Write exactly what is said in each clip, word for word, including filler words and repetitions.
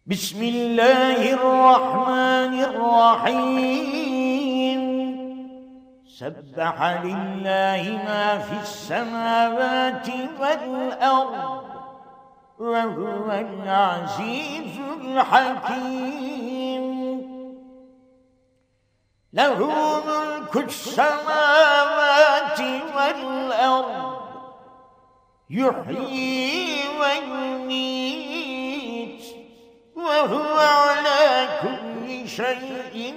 بسم الله الرحمن الرحيم سبح لله ما في السماوات والأرض وهو العزيز الحكيم له ملك السماوات والأرض يحيي ويميت وهو على كل شيء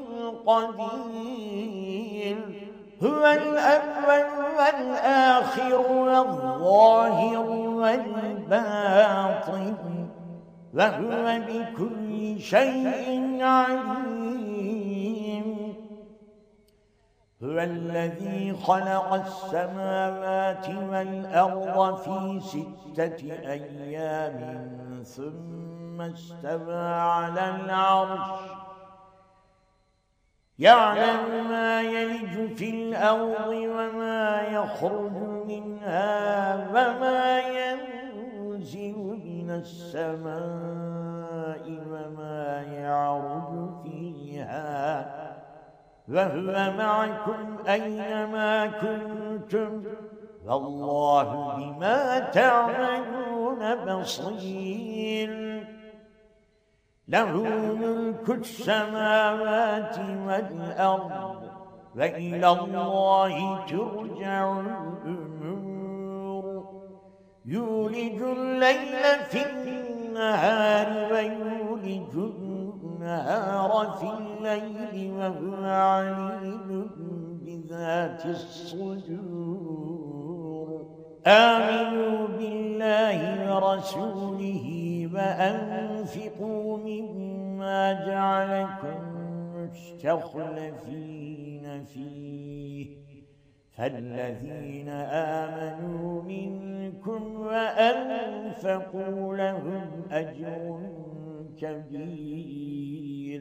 قدير هو الأول والآخر والظاهر والباطن وهو بكل شيء عليم هو الذي خلق السماوات والأرض في ستة أيام ثم استوى على العرش يعلم ما يلج في الأرض وما يخرج منها وما ينزل من السماء وما يعرج فيها وهو معكم أينما كنتم والله بما تعملون بصير له ملك السماوات والأرض وإلى الله ترجع الأمور يولج الليل في النهار ويولج النهار في الليل وهو عليم بذات الصدور آمنوا بالله ورسوله وأنفقوا مما جعلكم مستخلفين فيه فالذين آمنوا منكم وأنفقوا لهم أجر كبير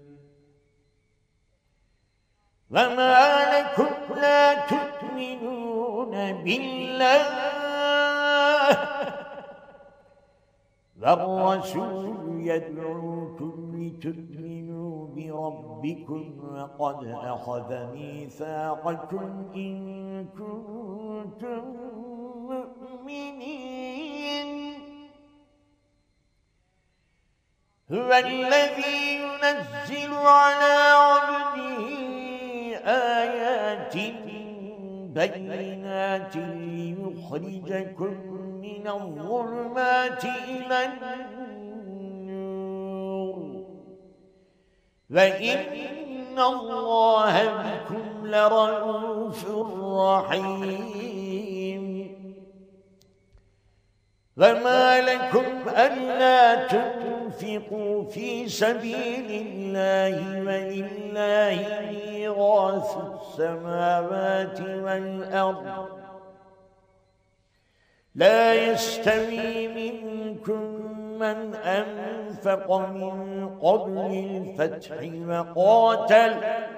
وما لكم لا تؤمنون بالله والرسول يدعوكم لتؤمنوا بربكم وقد أخذ ميثاقكم إن كنتم مؤمنين هو الذي ينزل على عبده آيات بينات ليخرجكم من الظلمات إلى النور وإن الله بكم لرؤوف رحيم وما لكم ألا تنفقوا في سبيل الله ولله ميراث السماوات والأرض لا يستوي منكم من أنفق من قبل الفتح وقاتل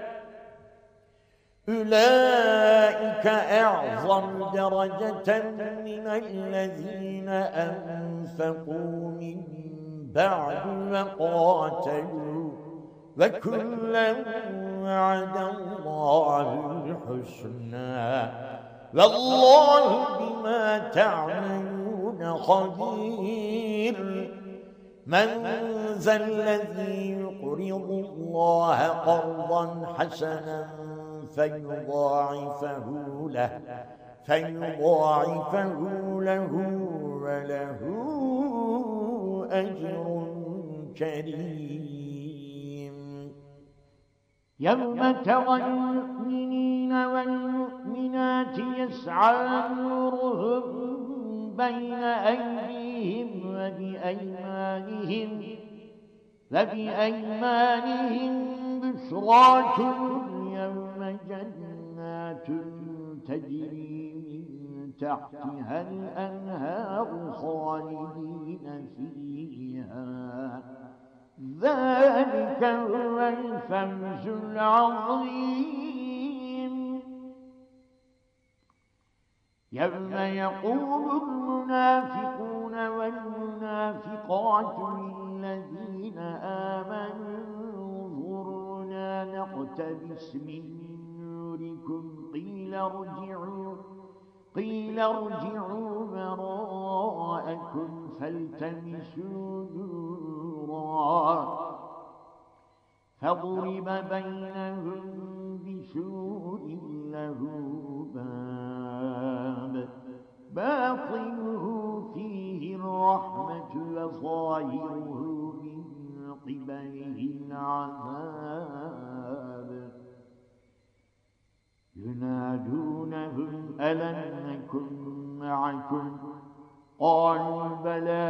أولئك أعظم درجة من الذين أنفقوا من بعد وقاتلوا وكلا وعد الله الحسنى والله بما تعملون خبير من ذا الذي يقرض الله قرضا حسنا فيضاعفه له فيضاعفه له وله أجر كريم يوم ترى المؤمنين والمؤمنات يسعى نورهم بين أيديهم وبأيمانهم وبأيمانهم بشراكم اليوم جنات تجري من تحتها الأنهار خالدين فيها ذلك هو الفوز العظيم يوم يقول المنافقون والمنافقات للذين نقتبس من نوركم قيل ارجعوا قيل ارجعوا وراءكم فالتمسوا نورا فضرب بينهم بسور له باب باطنه فيه الرحمة وظاهره من قبله العذاب ينادونهم ألم نكن معكم قالوا بلى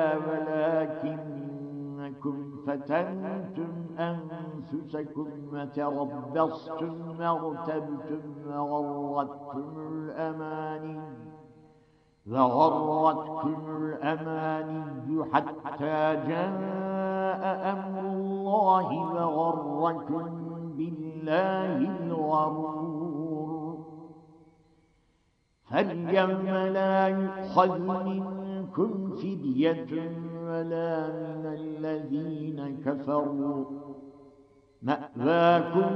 ولكنكم فتنتم أنفسكم وتربصتم وارتبتم وغرتكم الأماني وغرتكم الأماني حتى جاء أمر الله وغركم بالله الغرور فاليوم لا يؤخذ منكم فدية ولا من الذين كفروا مأواكم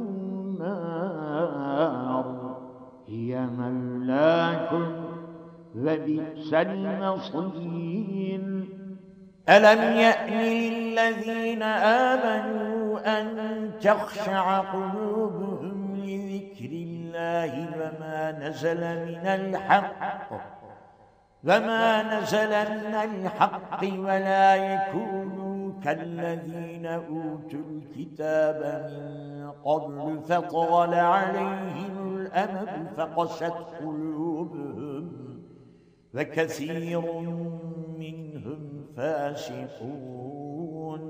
النار هي مولاكم وبئس المصير ألم يأن للذين آمنوا أن تخشع قلوبهم لذكر الله وما نزل من الحق وما نزل من الحق ولا يكونوا كالذين أوتوا الكتاب من قبل فطال عليهم الأمد فقست قلوبهم وكثير منهم فاسقون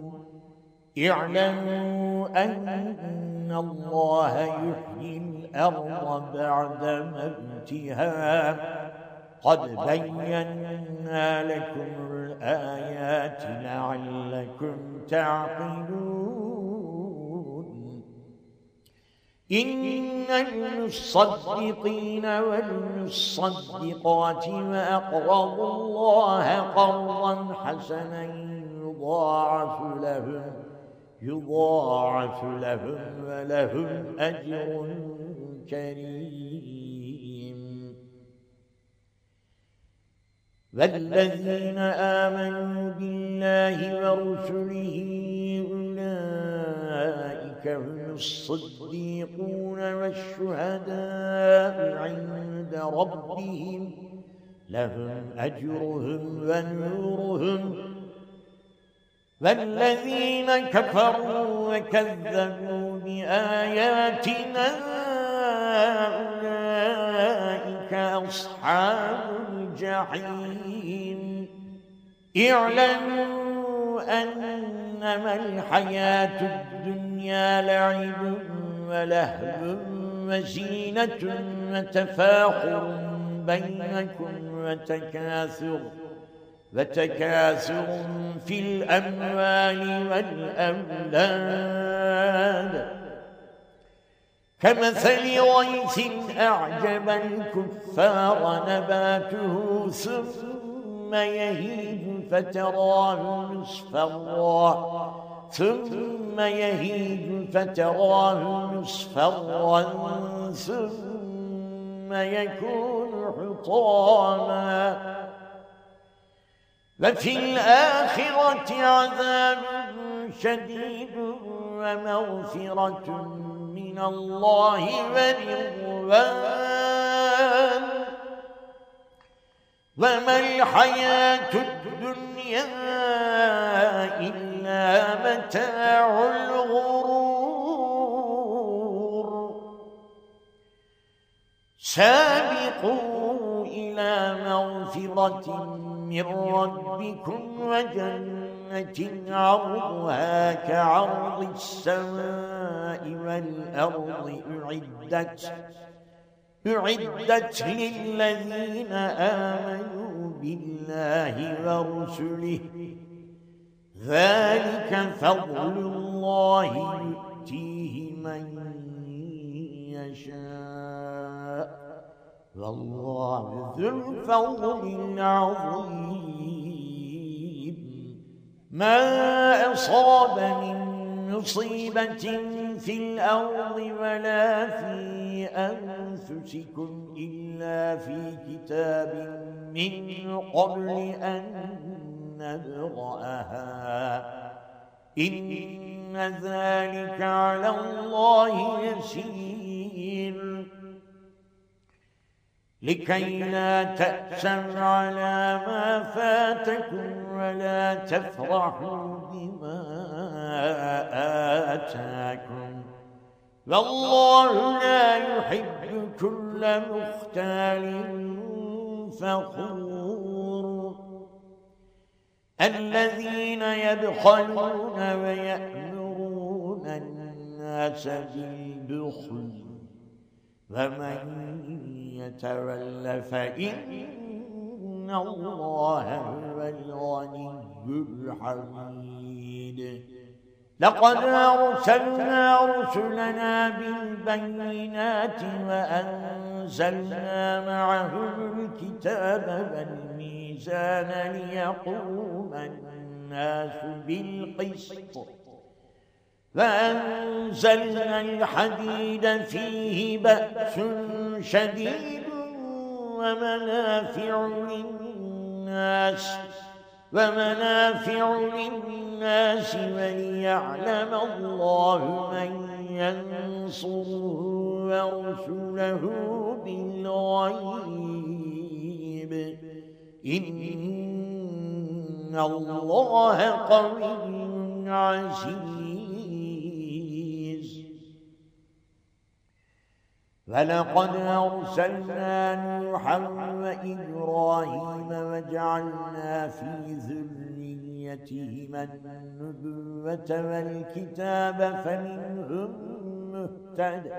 اعلموا أن الله يحيي الأرض بعد موتها قد بينا لكم الآيات لعلكم تعقلون إن المصدقين والمصدقات وأقرضوا الله قرضا حسنا يضاعف لهم يضاعف لهم ولهم أجر كريم والذين آمنوا بالله ورسله أولئك هم الصديقون والشهداء عند ربهم لهم أجرهم ونورهم والذين كفروا وكذبوا بآياتنا أولئك أصحاب الجحيم اعلموا أنما الحياة الدنيا لعب ولهو وزينة وتفاخر بينكم وتكاثر وتكاثر في الأموال والأولاد كمثل غيث أعجب الكفار نباته ثم يهيج فتراه مصفرا ثم يهيج فتراه مصفرا ثم يكون حطاما وفي الآخرة عذاب شديد ومغفرة من الله ورضوان وما الحياة الدنيا إلا متاع الغرور سابقوا إلى مغفرة من ربكم وجنة عرضها كعرض السماء والأرض أعدت أعدت للذين آمنوا بالله ورسله ذلك فضل الله يؤتيه من يشاء والله ذو الفضل العظيم ما أصاب من مصيبة في الأرض ولا في أنفسكم إلا في كتاب من قبل أن نبرأها إن ذلك على الله يسير لكي لا تأسوا على ما فاتكم ولا تفرحوا بما آتاكم والله لا يحب كل مختال فخور الذين يبخلون ويأمرون الناس بالبخل ومن يتول فإن الله هو الغني الحميد لقد أرسلنا رسلنا بالبينات وأنزلنا معهم الكتاب والميزان ليقوم الناس بالقسط وأنزلنا الحديد فيه بأس شديد ومنافع للناس ومنافع للناس وليعلم الله من ينصره ورسله بالغيب إن الله قوي عزيز ولقد أرسلنا نوحا وإبراهيم وجعلنا في ذريتهما النبوة والكتاب فمنهم مهتد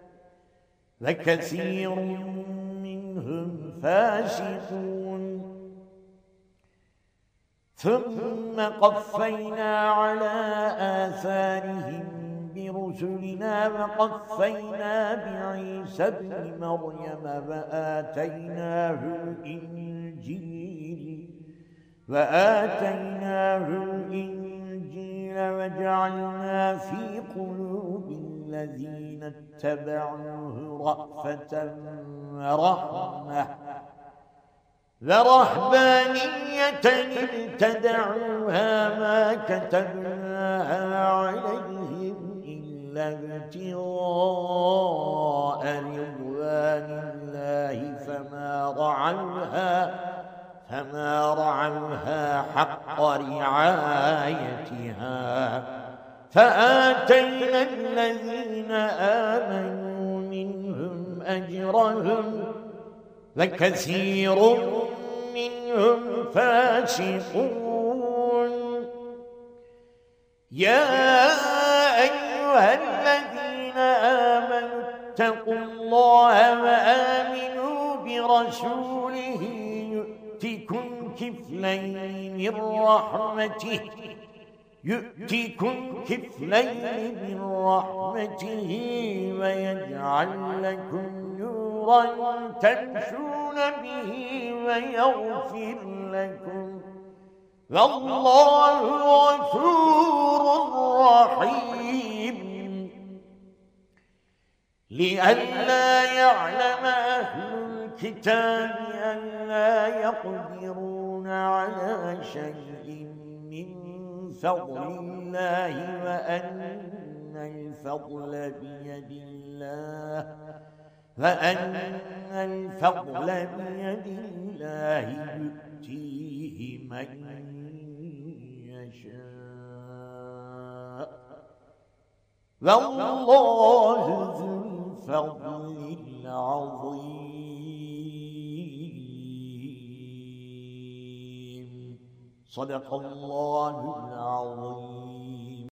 وكثير منهم فاسقون ثم قفينا على آثارهم برسلنا وقفينا بعيسى ابن مريم وآتيناه الإنجيل وآتيناه الإنجيل وجعلنا في قلوب الذين اتبعوه رأفة ورحمة ورهبانية ابتدعوها ما كتبناها عليهم إلا ابتغاء رضوان الله فما رعوها فما رعوها حق رعايتها فآتينا الذين آمنوا منهم أجرهم وكثير منهم فاسقون يا أيها الذين آمنوا اتقوا الله وآمنوا برسوله يؤتكم كفلين من رحمته يؤتكم كفلين من رحمته ويجعل لكم نورا تمشون به ويغفر لكم والله غفور رحيم لئلا يعلم أهل الكتاب ألا يقدرون على شيء من فضل الله وأن الفضل بيد الله وأن الفضل بيد الله يؤتيه من يشاء والله ذو الفضل العظيم صدق الله العظيم.